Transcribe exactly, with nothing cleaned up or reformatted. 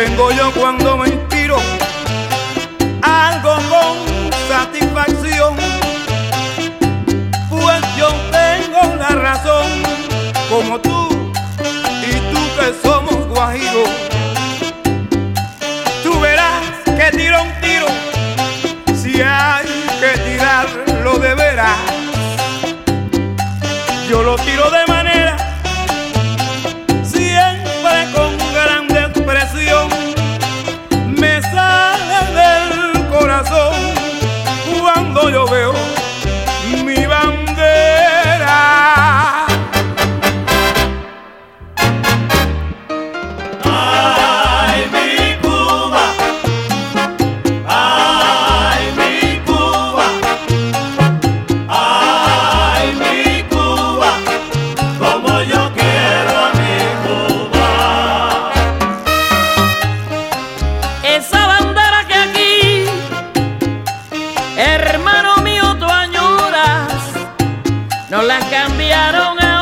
tengo yo cuando me inspiro algo con satisfacción, pues yo tengo la razón, como tú y tú que somos guajiros. Tú verás que tiro un tiro, si hay que tirarlo de veras, yo lo tiro de manera siempre con grande expresión, me sale del corazón cuando yo veo mi bandera. Ay, mi Cuba, ay, mi Cuba, ay, mi Cuba, como yo quiero a mi Cuba. Esa bandera que aquí, hermano mío, tú añoras, nos la cambiaron a